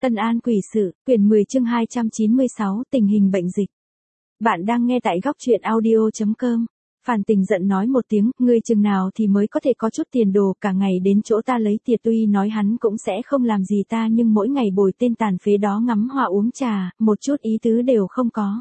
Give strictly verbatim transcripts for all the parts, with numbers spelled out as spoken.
Tân An quỷ sự, quyển mười chương hai trăm chín mươi sáu, tình hình bệnh dịch. Bạn đang nghe tại góc truyện audio chấm com. Phàn Tình giận nói một tiếng, ngươi chừng nào thì mới có thể có chút tiền đồ, cả ngày đến chỗ ta lấy tiệt, tuy nói hắn cũng sẽ không làm gì ta nhưng mỗi ngày bồi tên tàn phế đó ngắm hoa uống trà, một chút ý tứ đều không có.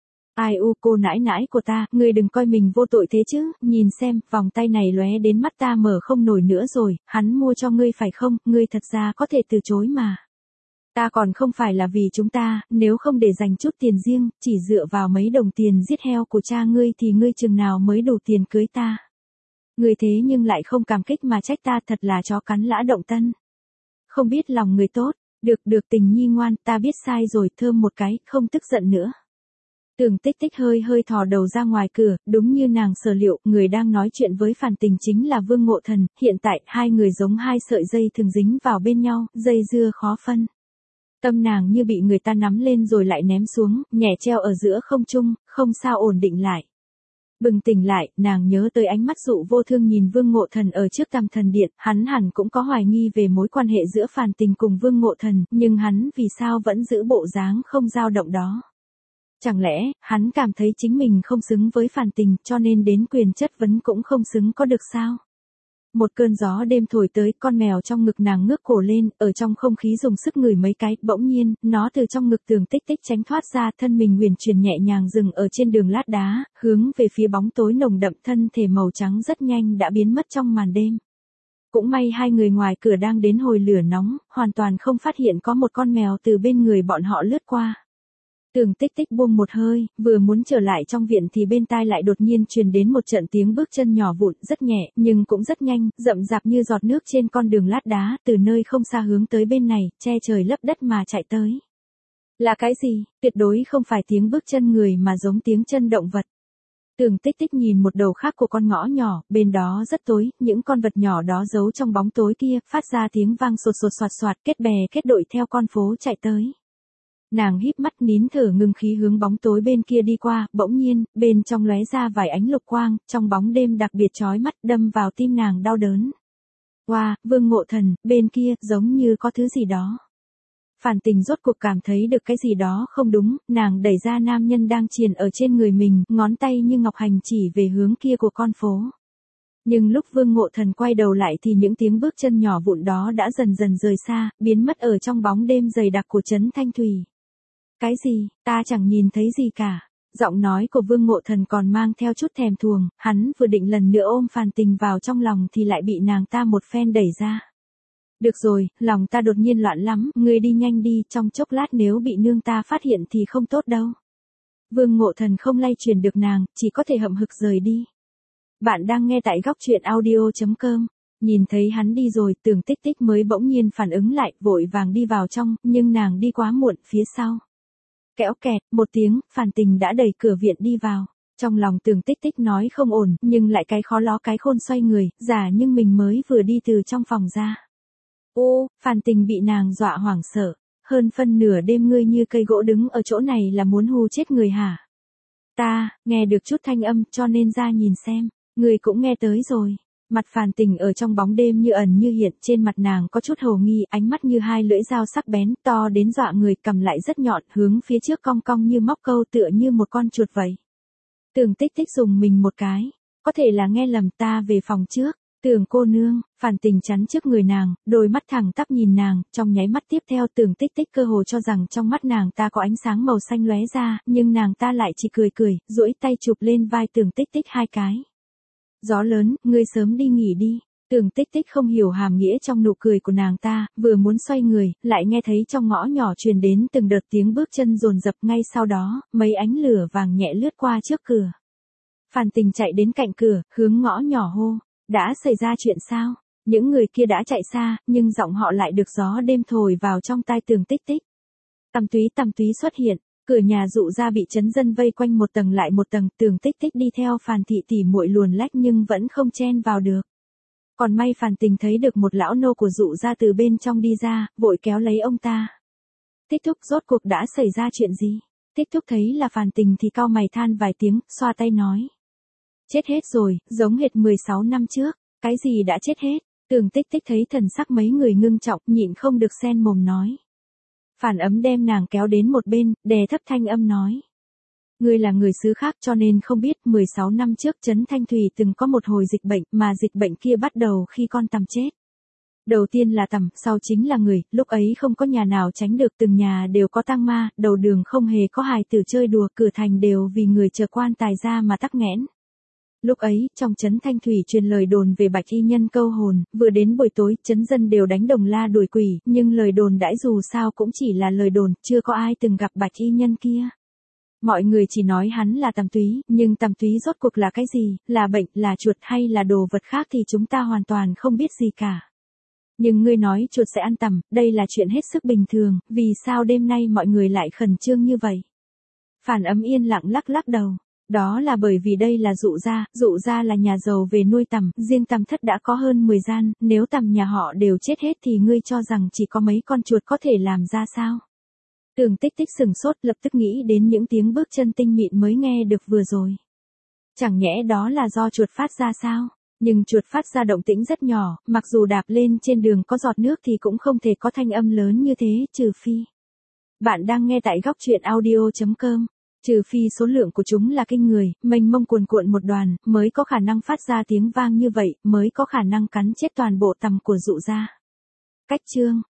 Ai u cô nãi nãi của ta, ngươi đừng coi mình vô tội thế chứ, nhìn xem, vòng tay này lóe đến mắt ta mở không nổi nữa rồi, hắn mua cho ngươi phải không, ngươi thật ra có thể từ chối mà. Ta còn không phải là vì chúng ta, nếu không để dành chút tiền riêng, chỉ dựa vào mấy đồng tiền giết heo của cha ngươi thì ngươi chừng nào mới đủ tiền cưới ta. Ngươi thế nhưng lại không cảm kích mà trách ta, thật là chó cắn lã động tân. Không biết lòng người tốt, được được Tình nhi ngoan, ta biết sai rồi, thơm một cái, không tức giận nữa. Tưởng Tích Tích hơi hơi thò đầu ra ngoài cửa, đúng như nàng sở liệu, người đang nói chuyện với Phàn Tình chính là Vương Ngộ Thần, hiện tại hai người giống hai sợi dây thường dính vào bên nhau, dây dưa khó phân. Tâm nàng như bị người ta nắm lên rồi lại ném xuống, nhẹ treo ở giữa không trung, không sao ổn định lại. Bừng tỉnh lại, nàng nhớ tới ánh mắt dụ vô thương nhìn Vương Ngộ Thần ở trước Tam Thần Điện, hắn hẳn cũng có hoài nghi về mối quan hệ giữa Phàn Tình cùng Vương Ngộ Thần, nhưng hắn vì sao vẫn giữ bộ dáng không dao động đó. Chẳng lẽ, hắn cảm thấy chính mình không xứng với Phàn Tình, cho nên đến quyền chất vấn cũng không xứng có được sao? Một cơn gió đêm thổi tới, con mèo trong ngực nàng ngước cổ lên, ở trong không khí dùng sức ngửi mấy cái, bỗng nhiên, nó từ trong ngực Tưởng Tích Tích tránh thoát ra, thân mình huyền chuyển nhẹ nhàng dừng ở trên đường lát đá, hướng về phía bóng tối nồng đậm, thân thể màu trắng rất nhanh đã biến mất trong màn đêm. Cũng may hai người ngoài cửa đang đến hồi lửa nóng, hoàn toàn không phát hiện có một con mèo từ bên người bọn họ lướt qua. Tưởng Tích Tích buông một hơi, vừa muốn trở lại trong viện thì bên tai lại đột nhiên truyền đến một trận tiếng bước chân nhỏ vụn, rất nhẹ, nhưng cũng rất nhanh, rậm rạp như giọt nước trên con đường lát đá, từ nơi không xa hướng tới bên này, che trời lấp đất mà chạy tới. Là cái gì? Tuyệt đối không phải tiếng bước chân người mà giống tiếng chân động vật. Tưởng Tích Tích nhìn một đầu khác của con ngõ nhỏ, bên đó rất tối, những con vật nhỏ đó giấu trong bóng tối kia, phát ra tiếng vang sột sột soạt soạt, kết bè kết đội theo con phố chạy tới. Nàng híp mắt nín thở ngưng khí hướng bóng tối bên kia đi qua, bỗng nhiên, bên trong lóe ra vài ánh lục quang, trong bóng đêm đặc biệt chói mắt, đâm vào tim nàng đau đớn. Wow, Vương Ngộ Thần, bên kia, giống như có thứ gì đó. Phàn Tình rốt cuộc cảm thấy được cái gì đó không đúng, nàng đẩy ra nam nhân đang triền ở trên người mình, ngón tay như ngọc hành chỉ về hướng kia của con phố. Nhưng lúc Vương Ngộ Thần quay đầu lại thì những tiếng bước chân nhỏ vụn đó đã dần dần rời xa, biến mất ở trong bóng đêm dày đặc của trấn Thanh Thủy. Cái gì, ta chẳng nhìn thấy gì cả. Giọng nói của Vương Ngộ Thần còn mang theo chút thèm thuồng, hắn vừa định lần nữa ôm Phàn Tình vào trong lòng thì lại bị nàng ta một phen đẩy ra. Được rồi, lòng ta đột nhiên loạn lắm, ngươi đi nhanh đi, trong chốc lát nếu bị nương ta phát hiện thì không tốt đâu. Vương Ngộ Thần không lay truyền được nàng, chỉ có thể hậm hực rời đi. Bạn đang nghe tại góc truyện audio chấm com. Nhìn thấy hắn đi rồi, Tưởng Tích Tích mới bỗng nhiên phản ứng lại, vội vàng đi vào trong, nhưng nàng đi quá muộn, phía sau. Kẽo kẹt, một tiếng, Phàn Tình đã đẩy cửa viện đi vào. Trong lòng Tưởng Tích Tích nói không ổn, nhưng lại cái khó ló cái khôn xoay người, giả nhưng mình mới vừa đi từ trong phòng ra. Ô, Phàn Tình bị nàng dọa hoảng sợ. Hơn phân nửa đêm ngươi như cây gỗ đứng ở chỗ này là muốn hù chết người hả? Ta, nghe được chút thanh âm cho nên ra nhìn xem, ngươi cũng nghe tới rồi. Mặt Phàn Tình ở trong bóng đêm như ẩn như hiện, trên mặt nàng có chút hồ nghi, ánh mắt như hai lưỡi dao sắc bén, to đến dọa người, cầm lại rất nhọn, hướng phía trước cong cong như móc câu, tựa như một con chuột vậy. Tưởng Tích Tích dùng mình một cái, có thể là nghe lầm, ta về phòng trước. Tưởng cô nương, Phàn Tình chắn trước người nàng, đôi mắt thẳng tắp nhìn nàng, trong nháy mắt tiếp theo Tưởng Tích Tích cơ hồ cho rằng trong mắt nàng ta có ánh sáng màu xanh lóe ra, nhưng nàng ta lại chỉ cười cười, duỗi tay chụp lên vai Tưởng Tích Tích hai cái. Gió lớn, ngươi sớm đi nghỉ đi. Tưởng Tích Tích không hiểu hàm nghĩa trong nụ cười của nàng ta, vừa muốn xoay người, lại nghe thấy trong ngõ nhỏ truyền đến từng đợt tiếng bước chân dồn dập, ngay sau đó, mấy ánh lửa vàng nhẹ lướt qua trước cửa. Phàn Tình chạy đến cạnh cửa, hướng ngõ nhỏ hô, đã xảy ra chuyện sao? Những người kia đã chạy xa, nhưng giọng họ lại được gió đêm thổi vào trong tai Tưởng Tích Tích. Tăm túy tăm túy xuất hiện. Cửa nhà dụ ra bị trấn dân vây quanh một tầng lại một tầng, Tưởng Tích Tích đi theo Phàn thị tỉ muội luồn lách nhưng vẫn không chen vào được. Còn may Phàn Tình thấy được một lão nô của dụ ra từ bên trong đi ra, vội kéo lấy ông ta. Tích Thúc, rốt cuộc đã xảy ra chuyện gì? Tích Thúc thấy là Phàn Tình thì cau mày than vài tiếng, xoa tay nói. Chết hết rồi, giống hệt mười sáu năm trước. Cái gì đã chết hết? Tưởng Tích Tích thấy thần sắc mấy người ngưng trọng, nhịn không được sen mồm nói. Phản Ấm đem nàng kéo đến một bên, đè thấp thanh âm nói. Ngươi là người xứ khác cho nên không biết mười sáu năm trước Trấn Thanh Thủy từng có một hồi dịch bệnh mà dịch bệnh kia bắt đầu khi con tằm chết. Đầu tiên là tằm, sau chính là người, lúc ấy không có nhà nào tránh được, từng nhà đều có tang ma, đầu đường không hề có hài tử chơi đùa, cửa thành đều vì người chờ quan tài ra mà tắc nghẽn. Lúc ấy, trong Trấn Thanh Thủy truyền lời đồn về bạch y nhân câu hồn, vừa đến buổi tối, trấn dân đều đánh đồng la đuổi quỷ, nhưng lời đồn đãi dù sao cũng chỉ là lời đồn, chưa có ai từng gặp bạch y nhân kia. Mọi người chỉ nói hắn là tằm túy, nhưng tằm túy rốt cuộc là cái gì, là bệnh, là chuột hay là đồ vật khác thì chúng ta hoàn toàn không biết gì cả. Nhưng ngươi nói chuột sẽ ăn tằm, đây là chuyện hết sức bình thường, vì sao đêm nay mọi người lại khẩn trương như vậy? Phản Ấm yên lặng lắc lắc đầu. Đó là bởi vì đây là dụ gia, dụ gia là nhà giàu về nuôi tằm, riêng tằm thất đã có hơn mười gian, nếu tằm nhà họ đều chết hết thì ngươi cho rằng chỉ có mấy con chuột có thể làm ra sao? Tường Tích Tích sừng sốt, lập tức nghĩ đến những tiếng bước chân tinh mịn mới nghe được vừa rồi. Chẳng nhẽ đó là do chuột phát ra sao? Nhưng chuột phát ra động tĩnh rất nhỏ, mặc dù đạp lên trên đường có giọt nước thì cũng không thể có thanh âm lớn như thế, trừ phi. Bạn đang nghe tại góc truyện audio chấm com. Trừ phi số lượng của chúng là kinh người, mênh mông cuồn cuộn một đoàn, mới có khả năng phát ra tiếng vang như vậy, mới có khả năng cắn chết toàn bộ tằm của dụ gia. Cách chương